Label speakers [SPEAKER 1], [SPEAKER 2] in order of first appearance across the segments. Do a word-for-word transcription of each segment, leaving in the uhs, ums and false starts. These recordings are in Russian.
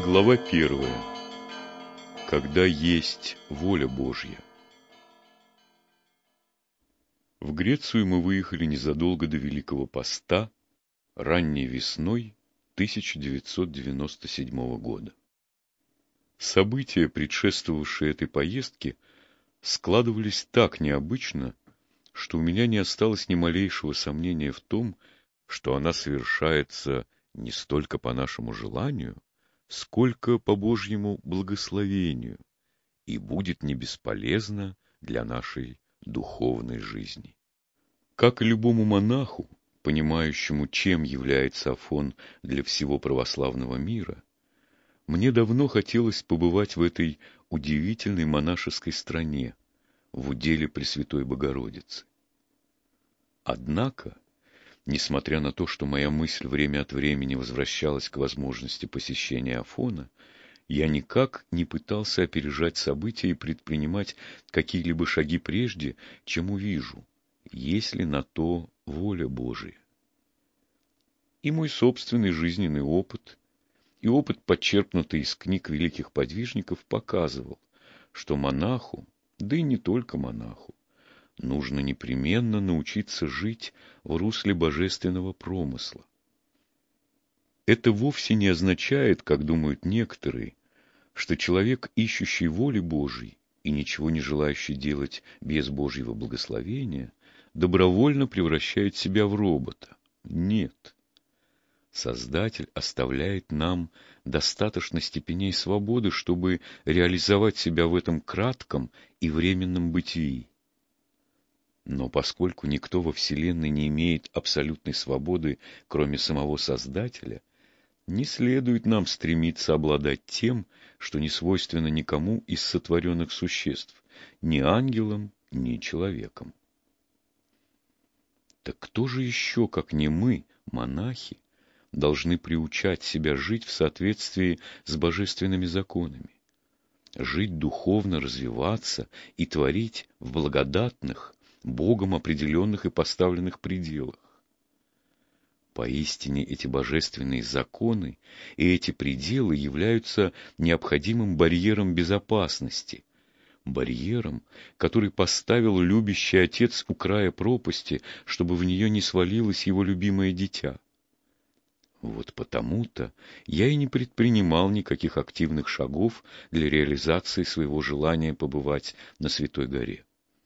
[SPEAKER 1] Глава первая. Когда есть воля Божья. В Грецию мы выехали незадолго до Великого Поста, ранней весной тысяча девятьсот девяносто седьмого года. События, предшествовавшие этой поездке, складывались так необычно, что у меня не осталось ни малейшего сомнения в том, что она совершается не столько по нашему желанию, сколько по Божьему благословению, и будет не бесполезна для нашей духовной жизни. Как и любому монаху, понимающему, чем является Афон для всего православного мира, мне давно хотелось побывать в этой удивительной монашеской стране, в уделе Пресвятой Богородицы. Однако, несмотря на то, что моя мысль время от времени возвращалась к возможности посещения Афона, я никак не пытался опережать события и предпринимать какие-либо шаги прежде, чем увижу, есть ли на то воля Божия. И мой собственный жизненный опыт, и опыт, подчерпнутый из книг великих подвижников, показывал, что монаху, да и не только монаху, нужно непременно научиться жить в русле божественного промысла. Это вовсе не означает, как думают некоторые, что человек, ищущий воли Божией и ничего не желающий делать без Божьего благословения, добровольно превращает себя в робота. Нет. Создатель оставляет нам достаточно степеней свободы, чтобы реализовать себя в этом кратком и временном бытии. Но поскольку никто во Вселенной не имеет абсолютной свободы, кроме самого Создателя, не следует нам стремиться обладать тем, что не свойственно никому из сотворенных существ, ни ангелам, ни человеком. Так кто же еще, как не мы, монахи, должны приучать себя жить в соответствии с божественными законами, жить духовно, развиваться и творить в благодатных, Богом определенных и поставленных пределах? Поистине эти божественные законы и эти пределы являются необходимым барьером безопасности, барьером, который поставил любящий Отец у края пропасти, чтобы в нее не свалилось его любимое дитя. Вот потому-то я и не предпринимал никаких активных шагов для реализации своего желания побывать на Святой горе.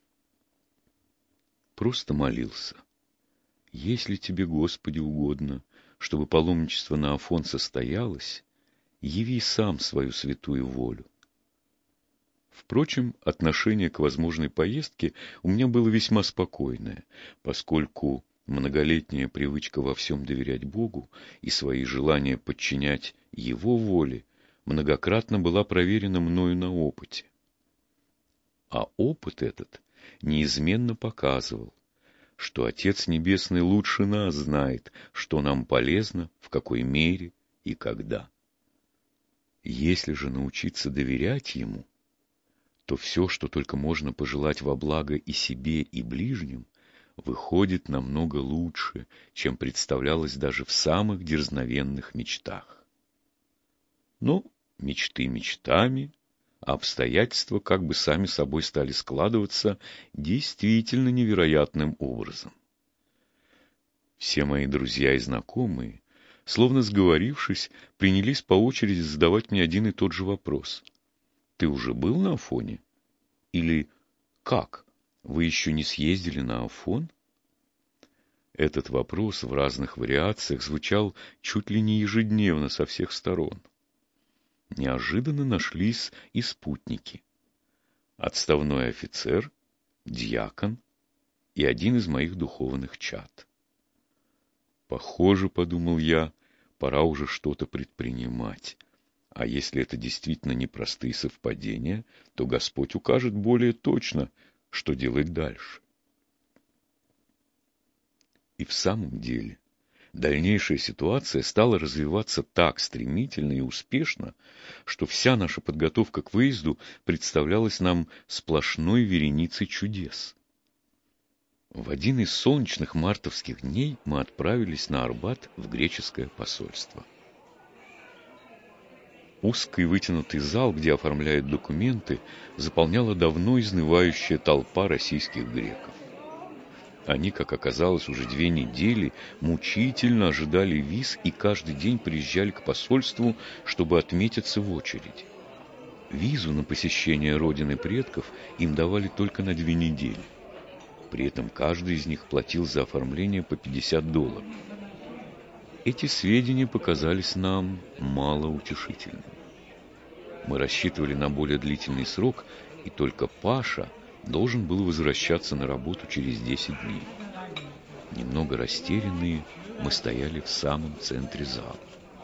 [SPEAKER 1] Просто молился. Если тебе, Господи, угодно, чтобы паломничество на Афон состоялось, яви сам свою святую волю. Впрочем, отношение к возможной поездке у меня было весьма спокойное, поскольку многолетняя привычка во всем доверять Богу и свои желания подчинять Его воле многократно была проверена мною на опыте. А опыт этот неизменно показывал, что Отец Небесный лучше нас знает, что нам полезно, в какой мере и когда. Если же научиться доверять Ему, то все, что только можно пожелать во благо и себе, и ближним, выходит намного лучше, чем представлялось даже в самых дерзновенных мечтах. Но мечты мечтами, а обстоятельства как бы сами собой стали складываться действительно невероятным образом. Все мои друзья и знакомые, словно сговорившись, принялись по очереди задавать мне один и тот же вопрос. «Ты уже был на Афоне?» Или «Как? Вы еще не съездили на Афон?» Этот вопрос в разных вариациях звучал чуть ли не ежедневно со всех сторон. Неожиданно нашлись и спутники. Отставной офицер, дьякон и один из моих духовных чад. Похоже, подумал я, пора уже что-то предпринимать. А если это действительно непростые совпадения, то Господь укажет более точно, что делать дальше. И в самом деле, дальнейшая ситуация стала развиваться так стремительно и успешно, что вся наша подготовка к выезду представлялась нам сплошной вереницей чудес. В один из солнечных мартовских дней мы отправились на Арбат в греческое посольство. Узкий вытянутый зал, где оформляют документы, заполняла давно изнывающая толпа российских греков. Они, как оказалось, уже две недели мучительно ожидали виз и каждый день приезжали к посольству, чтобы отметиться в очереди. Визу на посещение родины предков им давали только на две недели. При этом каждый из них платил за оформление по пятьдесят долларов. Эти сведения показались нам малоутешительными. Мы рассчитывали на более длительный срок, и только Паша должен был возвращаться на работу через десять дней. Немного растерянные, мы стояли в самом центре зала.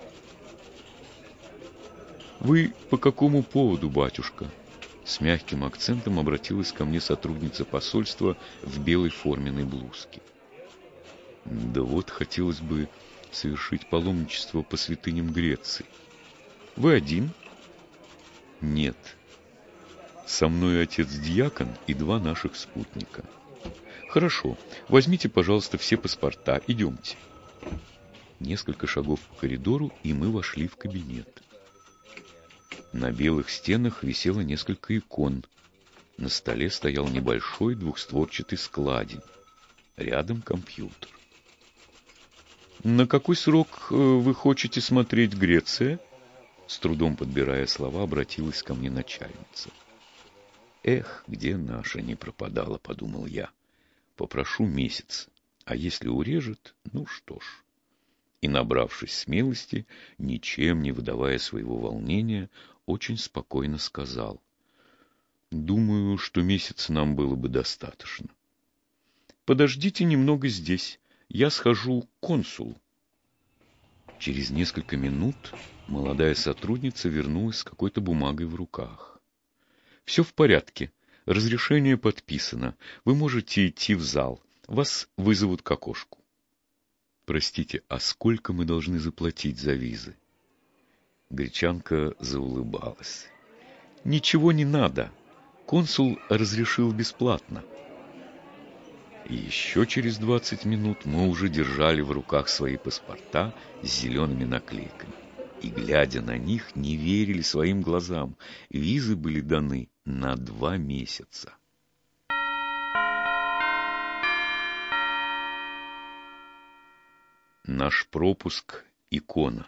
[SPEAKER 1] «Вы по какому поводу, батюшка?» С мягким акцентом обратилась ко мне сотрудница посольства в белой форменной блузке. «Да вот, хотелось бы совершить паломничество по святыням Греции. Вы один?» «Нет. Со мной отец-диакон и два наших спутника». «Хорошо. Возьмите, пожалуйста, все паспорта. Идемте». Несколько шагов по коридору, и мы вошли в кабинет. На белых стенах висело несколько икон. На столе стоял небольшой двухстворчатый складень. Рядом компьютер. «На какой срок вы хотите смотреть Греция?» С трудом подбирая слова, обратилась ко мне начальница. «Эх, где наша не пропадала», — подумал я. «Попрошу месяц, а если урежет, ну что ж». И, набравшись смелости, ничем не выдавая своего волнения, очень спокойно сказал: «Думаю, что месяца нам было бы достаточно». «Подождите немного здесь. Я схожу к консулу». Через несколько минут молодая сотрудница вернулась с какой-то бумагой в руках. «Все в порядке. Разрешение подписано. Вы можете идти в зал. Вас вызовут к окошку». «Простите, а сколько мы должны заплатить за визы?» Гречанка заулыбалась. «Ничего не надо. Консул разрешил бесплатно». И еще через двадцать минут мы уже держали в руках свои паспорта с зелеными наклейками. И, глядя на них, не верили своим глазам. Визы были даны на два месяца. Наш пропуск — икона.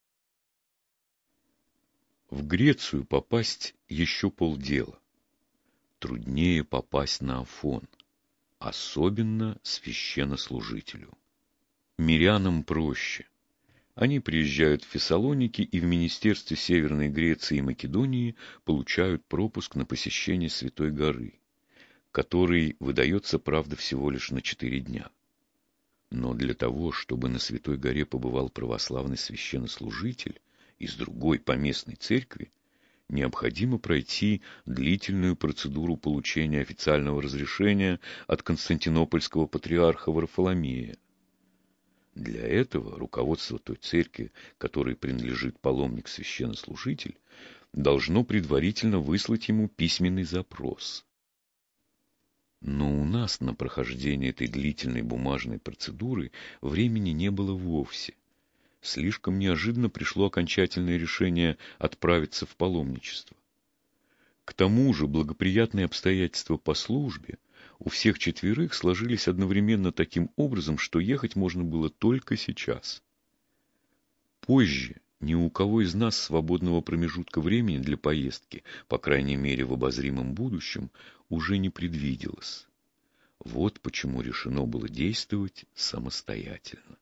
[SPEAKER 1] В Грецию попасть еще полдела. Труднее попасть на Афон. Особенно священнослужителю. Мирянам проще. Они приезжают в Фессалоники и в Министерстве Северной Греции и Македонии получают пропуск на посещение Святой горы, который выдается, правда, всего лишь на четыре дня. Но для того, чтобы на Святой горе побывал православный священнослужитель из другой поместной церкви, необходимо пройти длительную процедуру получения официального разрешения от константинопольского патриарха Варфоломея. Для этого руководство той церкви, которой принадлежит паломник-священнослужитель, должно предварительно выслать ему письменный запрос. Но у нас на прохождение этой длительной бумажной процедуры времени не было вовсе. Слишком неожиданно пришло окончательное решение отправиться в паломничество. К тому же благоприятные обстоятельства по службе у всех четверых сложились одновременно таким образом, что ехать можно было только сейчас. Позже ни у кого из нас свободного промежутка времени для поездки, по крайней мере в обозримом будущем, уже не предвиделось. Вот почему решено было действовать самостоятельно.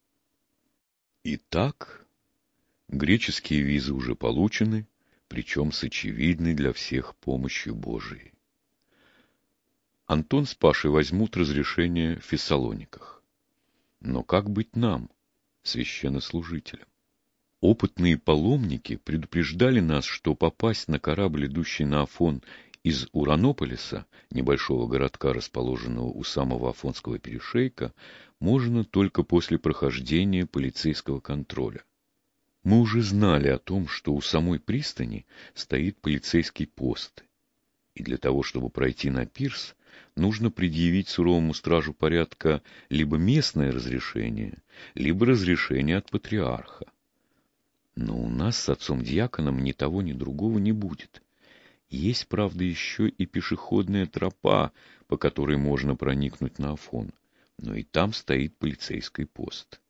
[SPEAKER 1] Итак, греческие визы уже получены, причем с очевидной для всех помощью Божией. Антон с Пашей возьмут разрешение в Фессалониках. Но как быть нам, священнослужителям? Опытные паломники предупреждали нас, что попасть на корабль, идущий на Афон из Уранополиса, небольшого городка, расположенного у самого Афонского перешейка, можно только после прохождения полицейского контроля. Мы уже знали о том, что у самой пристани стоит полицейский пост, и для того, чтобы пройти на пирс, нужно предъявить суровому стражу порядка либо местное разрешение, либо разрешение от патриарха. Но у нас с отцом-дьяконом ни того, ни другого не будет. Есть, правда, еще и пешеходная тропа, по которой можно проникнуть на Афон, но и там стоит полицейский пост.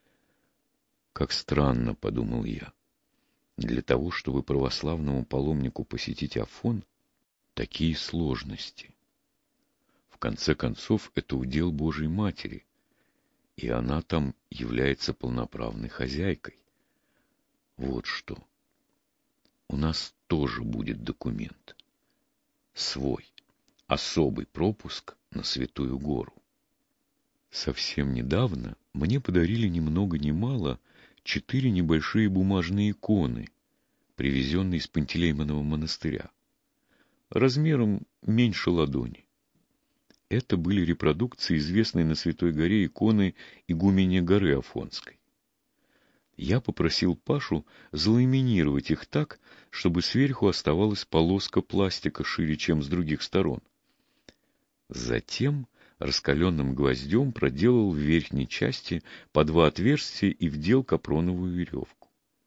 [SPEAKER 1] Как странно, — подумал я, — для того, чтобы православному паломнику посетить Афон, такие сложности. В конце концов, это удел Божьей Матери, и она там является полноправной хозяйкой. Вот что. У нас тоже будет документ. Свой, особый пропуск на Святую Гору. Совсем недавно мне подарили ни много ни мало четыре небольшие бумажные иконы, привезенные из Пантелеймонова монастыря, размером меньше ладони. Это были репродукции известной на Святой Горе иконы игуменья горы Афонской. Я попросил Пашу заламинировать их так, чтобы сверху оставалась полоска пластика шире, чем с других сторон. Затем раскаленным гвоздем проделал в верхней части по два отверстия и вдел капроновую веревку.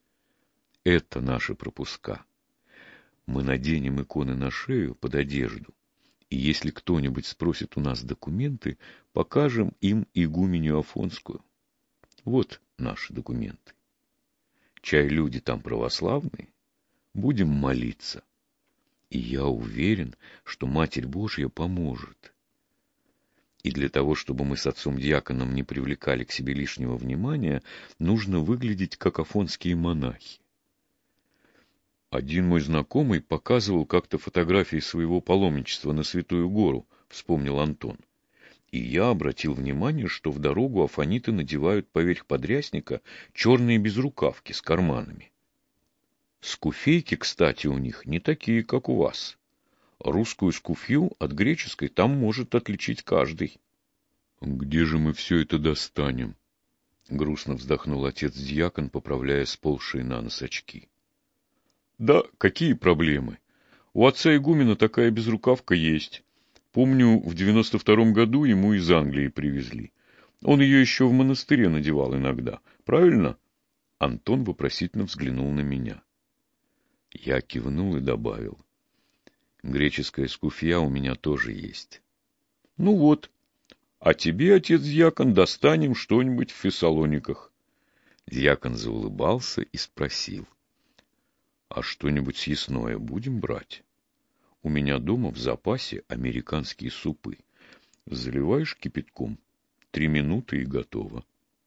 [SPEAKER 1] Это наши пропуска. Мы наденем иконы на шею под одежду, и если кто-нибудь спросит у нас документы, покажем им игуменью Афонскую. Вот наши документы. Чай люди там православные, будем молиться. И я уверен, что Матерь Божья поможет. И для того, чтобы мы с отцом-дьяконом не привлекали к себе лишнего внимания, нужно выглядеть как афонские монахи. Один мой знакомый показывал как-то фотографии своего паломничества на Святую Гору, вспомнил Антон. И я обратил внимание, что в дорогу афониты надевают поверх подрясника черные безрукавки с карманами. Скуфейки, кстати, у них не такие, как у вас. Русскую скуфью от греческой там может отличить каждый. — Где же мы все это достанем? — грустно вздохнул отец-дьякон, поправляя сползшие на нос очки. — Да какие проблемы? У отца игумена такая безрукавка есть. Помню, в девяносто втором году ему из Англии привезли. Он ее еще в монастыре надевал иногда. Правильно? Антон вопросительно взглянул на меня. Я кивнул и добавил. Греческая скуфья у меня тоже есть. Ну вот. А тебе, отец-дьякон, достанем что-нибудь в Фессалониках. Дьякон заулыбался и спросил. А что-нибудь съестное будем брать? У меня дома в запасе американские супы. Заливаешь кипятком, три минуты и готово.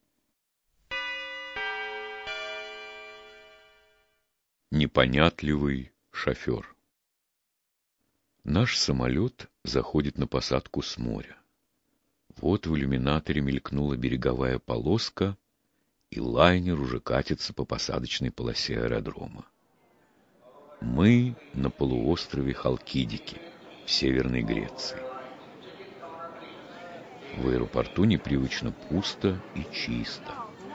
[SPEAKER 1] Непонятливый шофер. Наш самолет заходит на посадку с моря. Вот в иллюминаторе мелькнула береговая полоска, и лайнер уже катится по посадочной полосе аэродрома. Мы на полуострове Халкидики, в Северной Греции. В аэропорту непривычно пусто и чисто.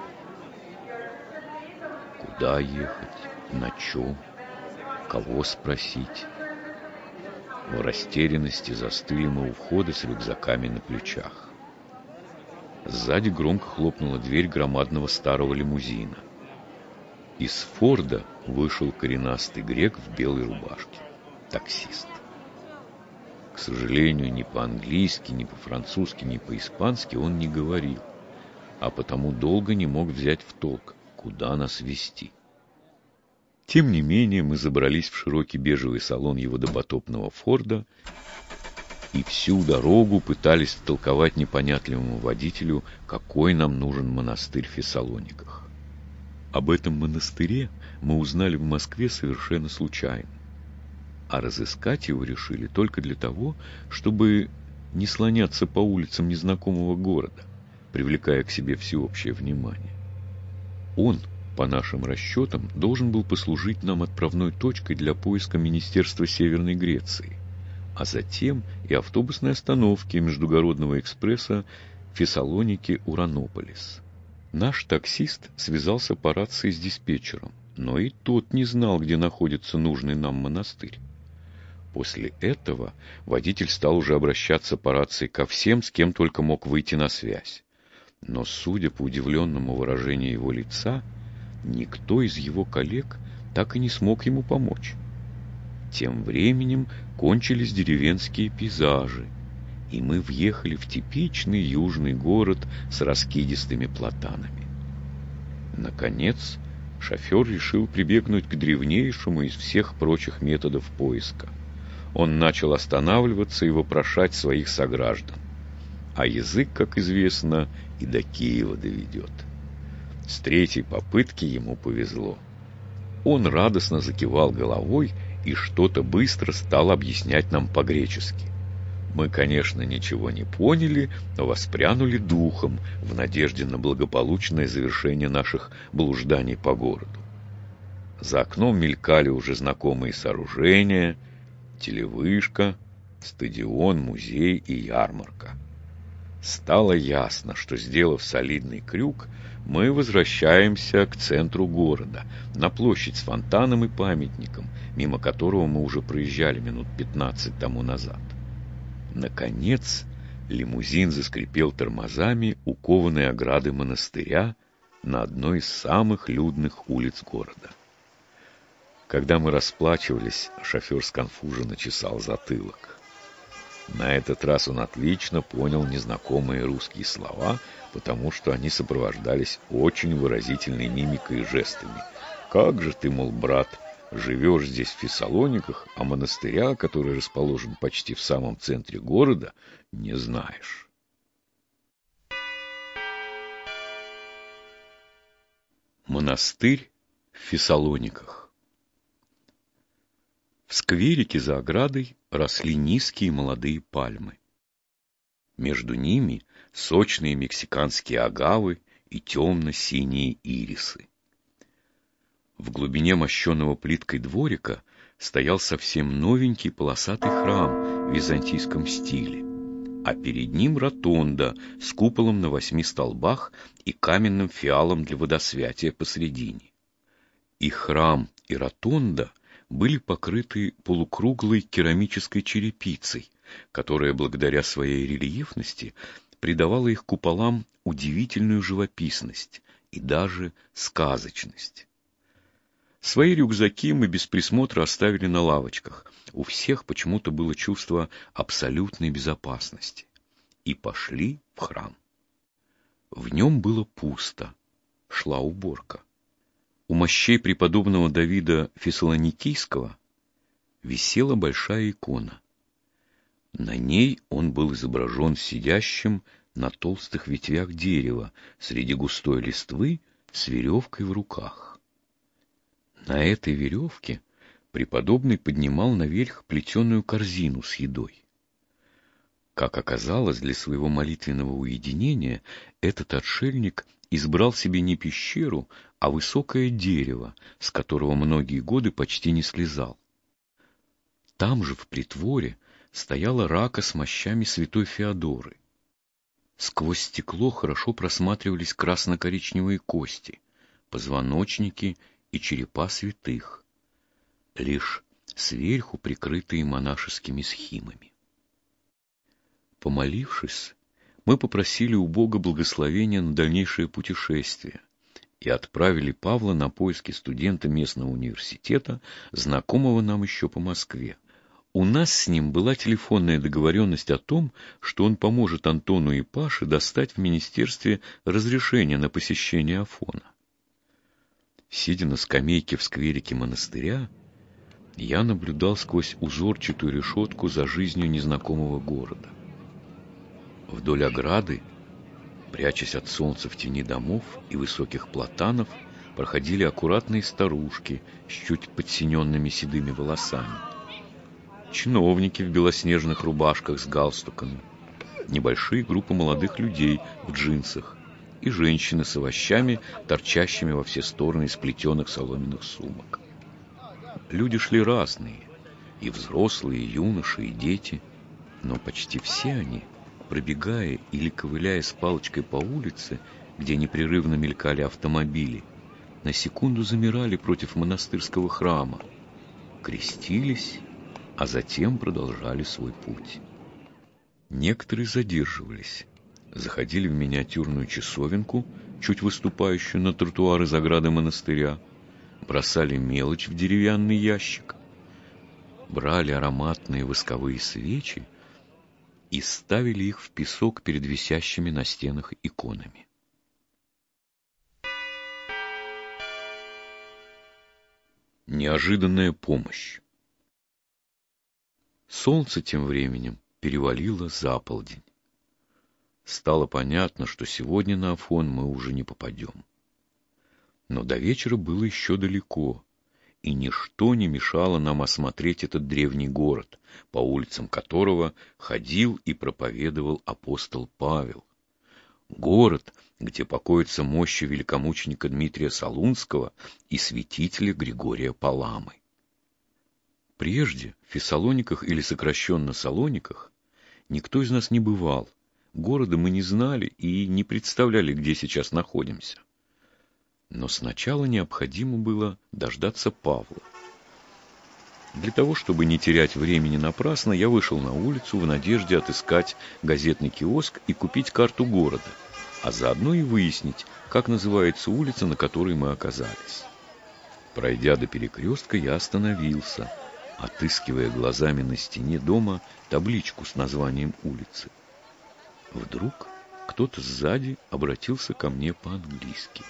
[SPEAKER 1] Куда ехать? На чем? Кого спросить? В растерянности застыли мы у входа с рюкзаками на плечах. Сзади громко хлопнула дверь громадного старого лимузина. Из Форда вышел коренастый грек в белой рубашке. Таксист. К сожалению, ни по-английски, ни по-французски, ни по-испански он не говорил, а потому долго не мог взять в толк, куда нас везти. Тем не менее, мы забрались в широкий бежевый салон его допотопного Форда и всю дорогу пытались втолковать непонятливому водителю, какой нам нужен монастырь в Фессалониках. Об этом монастыре мы узнали в Москве совершенно случайно, а разыскать его решили только для того, чтобы не слоняться по улицам незнакомого города, привлекая к себе всеобщее внимание. Он, по нашим расчетам, должен был послужить нам отправной точкой для поиска Министерства Северной Греции, а затем и автобусной остановки междугородного экспресса Фессалоники-Уранополис. Наш таксист связался по рации с диспетчером, но и тот не знал, где находится нужный нам монастырь. После этого водитель стал уже обращаться по рации ко всем, с кем только мог выйти на связь. Но, судя по удивленному выражению его лица, никто из его коллег так и не смог ему помочь. Тем временем кончились деревенские пейзажи, и мы въехали в типичный южный город с раскидистыми платанами. Наконец, шофер решил прибегнуть к древнейшему из всех прочих методов поиска. Он начал останавливаться и вопрошать своих сограждан. А язык, как известно, и до Киева доведет. С третьей попытки ему повезло. Он радостно закивал головой и что-то быстро стал объяснять нам по-гречески. Мы, конечно, ничего не поняли, но воспрянули духом в надежде на благополучное завершение наших блужданий по городу. За окном мелькали уже знакомые сооружения: телевышка, стадион, музей и ярмарка. Стало ясно, что, сделав солидный крюк, мы возвращаемся к центру города, на площадь с фонтаном и памятником, мимо которого мы уже проезжали минут пятнадцать тому назад. Наконец, лимузин заскрипел тормозами у кованой ограды монастыря на одной из самых людных улиц города. Когда мы расплачивались, шофер сконфуженно чесал затылок. На этот раз он отлично понял незнакомые русские слова, потому что они сопровождались очень выразительной мимикой и жестами. «Как же ты, мол, брат, живешь здесь в Фессалониках, а монастыря, который расположен почти в самом центре города, не знаешь». Монастырь в Фессалониках. В скверике за оградой росли низкие молодые пальмы. Между ними сочные мексиканские агавы и темно-синие ирисы. В глубине мощенного плиткой дворика стоял совсем новенький полосатый храм в византийском стиле, а перед ним ротонда с куполом на восьми столбах и каменным фиалом для водосвятия посредине. И храм, и ротонда были покрыты полукруглой керамической черепицей, которая, благодаря своей рельефности, придавала их куполам удивительную живописность и даже сказочность. Свои рюкзаки мы без присмотра оставили на лавочках. У всех почему-то было чувство абсолютной безопасности. И пошли в храм. В нем было пусто. Шла уборка. У мощей преподобного Давида Фессалоникийского висела большая икона. На ней он был изображен сидящим на толстых ветвях дерева среди густой листвы с веревкой в руках. На этой веревке преподобный поднимал наверх плетеную корзину с едой. Как оказалось, для своего молитвенного уединения этот отшельник избрал себе не пещеру, а высокое дерево, с которого многие годы почти не слезал. Там же, в притворе, стояла рака с мощами святой Феодоры. Сквозь стекло хорошо просматривались красно-коричневые кости, позвоночники и черепа святых, лишь сверху прикрытые монашескими схимами. Помолившись, мы попросили у Бога благословения на дальнейшее путешествие и отправили Павла на поиски студента местного университета, знакомого нам еще по Москве. У нас с ним была телефонная договоренность о том, что он поможет Антону и Паше достать в министерстве разрешение на посещение Афона. Сидя на скамейке в скверике монастыря, я наблюдал сквозь узорчатую решетку за жизнью незнакомого города. Вдоль ограды, прячась от солнца в тени домов и высоких платанов, проходили аккуратные старушки с чуть подсиненными седыми волосами. Чиновники в белоснежных рубашках с галстуками, небольшие группы молодых людей в джинсах и женщины с овощами, торчащими во все стороны из плетеных соломенных сумок. Люди шли разные, и взрослые, и юноши, и дети, но почти все они, пробегая или ковыляя с палочкой по улице, где непрерывно мелькали автомобили, на секунду замирали против монастырского храма, крестились, а затем продолжали свой путь. Некоторые задерживались, заходили в миниатюрную часовенку, чуть выступающую на тротуар из ограды монастыря, бросали мелочь в деревянный ящик, брали ароматные восковые свечи и ставили их в песок перед висящими на стенах иконами. Неожиданная помощь. Солнце тем временем перевалило за полдень. Стало понятно, что сегодня на Афон мы уже не попадем. Но до вечера было еще далеко, и ничто не мешало нам осмотреть этот древний город, по улицам которого ходил и проповедовал апостол Павел. Город, где покоятся мощи великомученика Дмитрия Солунского и святителя Григория Паламы. Прежде в Фессалониках или сокращенно Салониках никто из нас не бывал, города мы не знали и не представляли, где сейчас находимся. Но сначала необходимо было дождаться Павла. Для того, чтобы не терять времени напрасно, я вышел на улицу в надежде отыскать газетный киоск и купить карту города, а заодно и выяснить, как называется улица, на которой мы оказались. Пройдя до перекрестка, я остановился, отыскивая глазами на стене дома табличку с названием улицы. Вдруг кто-то сзади обратился ко мне по-английски.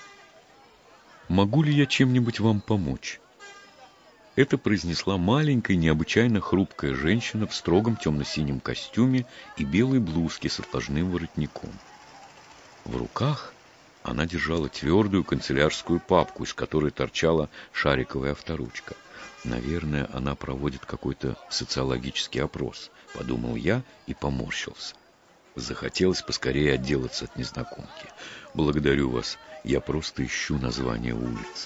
[SPEAKER 1] «Могу ли я чем-нибудь вам помочь?» Это произнесла маленькая, необычайно хрупкая женщина в строгом темно-синем костюме и белой блузке с отложным воротником. В руках она держала твердую канцелярскую папку, из которой торчала шариковая авторучка. «Наверное, она проводит какой-то социологический опрос», — подумал я и поморщился. Захотелось поскорее отделаться от незнакомки. «Благодарю вас, я просто ищу название улицы».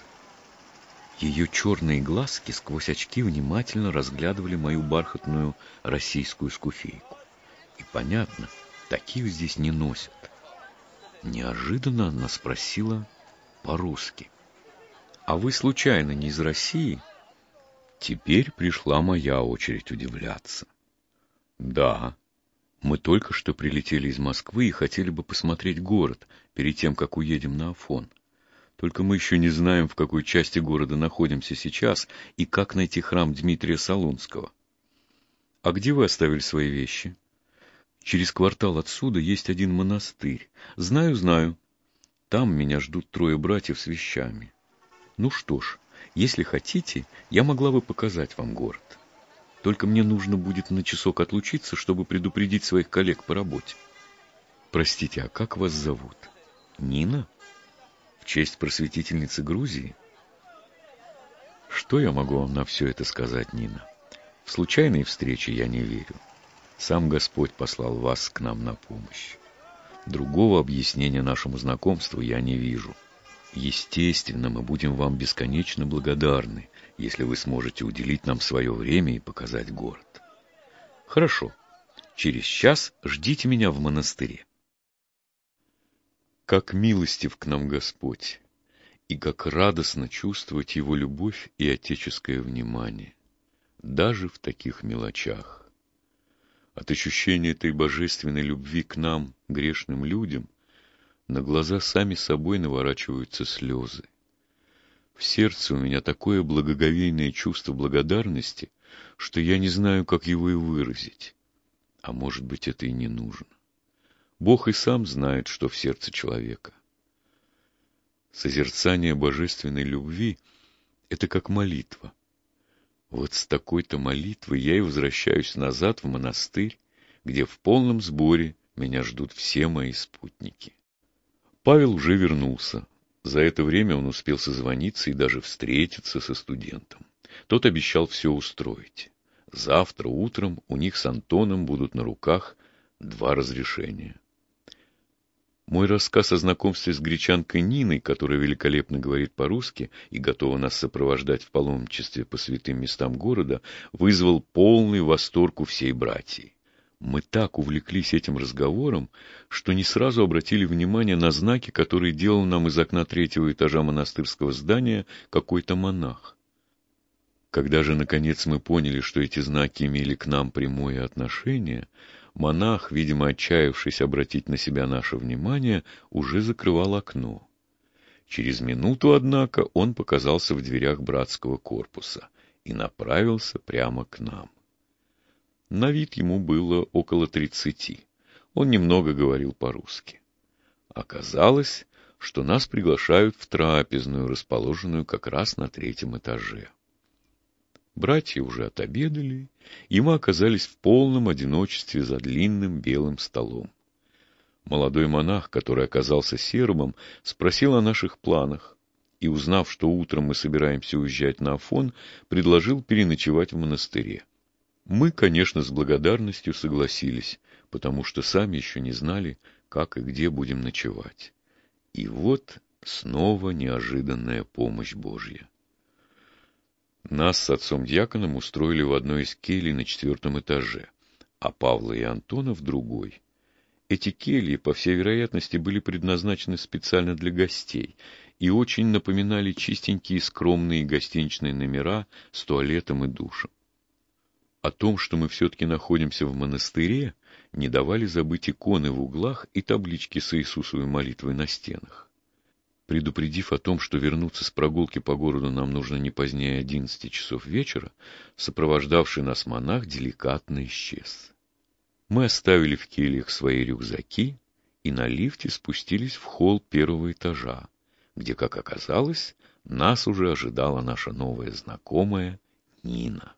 [SPEAKER 1] Ее черные глазки сквозь очки внимательно разглядывали мою бархатную российскую скуфейку. И понятно, таких здесь не носят. Неожиданно она спросила по-русски: «А вы случайно не из России?» Теперь пришла моя очередь удивляться. «Да, мы только что прилетели из Москвы и хотели бы посмотреть город перед тем, как уедем на Афон. Только мы еще не знаем, в какой части города находимся сейчас и как найти храм Дмитрия Солунского». «А где вы оставили свои вещи?» «Через квартал отсюда есть один монастырь. Знаю, знаю. Там меня ждут трое братьев с вещами. Ну что ж, если хотите, я могла бы показать вам город. Только мне нужно будет на часок отлучиться, чтобы предупредить своих коллег по работе». «Простите, а как вас зовут?» «Нина? В честь просветительницы Грузии?» «Что я могу вам на все это сказать, Нина? В случайные встречи я не верю. Сам Господь послал вас к нам на помощь. Другого объяснения нашему знакомству я не вижу. Естественно, мы будем вам бесконечно благодарны, если вы сможете уделить нам свое время и показать город. Хорошо. Через час ждите меня в монастыре». Как милостив к нам Господь, и как радостно чувствовать Его любовь и отеческое внимание, даже в таких мелочах. От ощущения этой божественной любви к нам, грешным людям, на глаза сами собой наворачиваются слезы. В сердце у меня такое благоговейное чувство благодарности, что я не знаю, как его и выразить. А может быть, это и не нужно. Бог и сам знает, что в сердце человека. Созерцание божественной любви — это как молитва. Вот с такой-то молитвой я и возвращаюсь назад в монастырь, где в полном сборе меня ждут все мои спутники. Павел уже вернулся. За это время он успел созвониться и даже встретиться со студентом. Тот обещал все устроить. Завтра утром у них с Антоном будут на руках два разрешения. Мой рассказ о знакомстве с гречанкой Ниной, которая великолепно говорит по-русски и готова нас сопровождать в паломничестве по святым местам города, вызвал полный восторг у всей братьи. Мы так увлеклись этим разговором, что не сразу обратили внимание на знаки, которые делал нам из окна третьего этажа монастырского здания какой-то монах. Когда же, наконец, мы поняли, что эти знаки имели к нам прямое отношение, монах, видимо, отчаявшись обратить на себя наше внимание, уже закрывал окно. Через минуту, однако, он показался в дверях братского корпуса и направился прямо к нам. На вид ему было около тридцати. Он немного говорил по-русски. Оказалось, что нас приглашают в трапезную, расположенную как раз на третьем этаже. Братья уже отобедали, и мы оказались в полном одиночестве за длинным белым столом. Молодой монах, который оказался сербом, спросил о наших планах и, узнав, что утром мы собираемся уезжать на Афон, предложил переночевать в монастыре. Мы, конечно, с благодарностью согласились, потому что сами еще не знали, как и где будем ночевать. И вот снова неожиданная помощь Божья. Нас с отцом-дьяконом устроили в одной из келий на четвертом этаже, а Павла и Антона в другой. Эти кельи, по всей вероятности, были предназначены специально для гостей и очень напоминали чистенькие скромные гостиничные номера с туалетом и душем. О том, что мы все-таки находимся в монастыре, не давали забыть иконы в углах и таблички с Иисусовой молитвой на стенах. Предупредив о том, что вернуться с прогулки по городу нам нужно не позднее одиннадцати часов вечера, сопровождавший нас монах деликатно исчез. Мы оставили в кельях свои рюкзаки и на лифте спустились в холл первого этажа, где, как оказалось, нас уже ожидала наша новая знакомая Нина.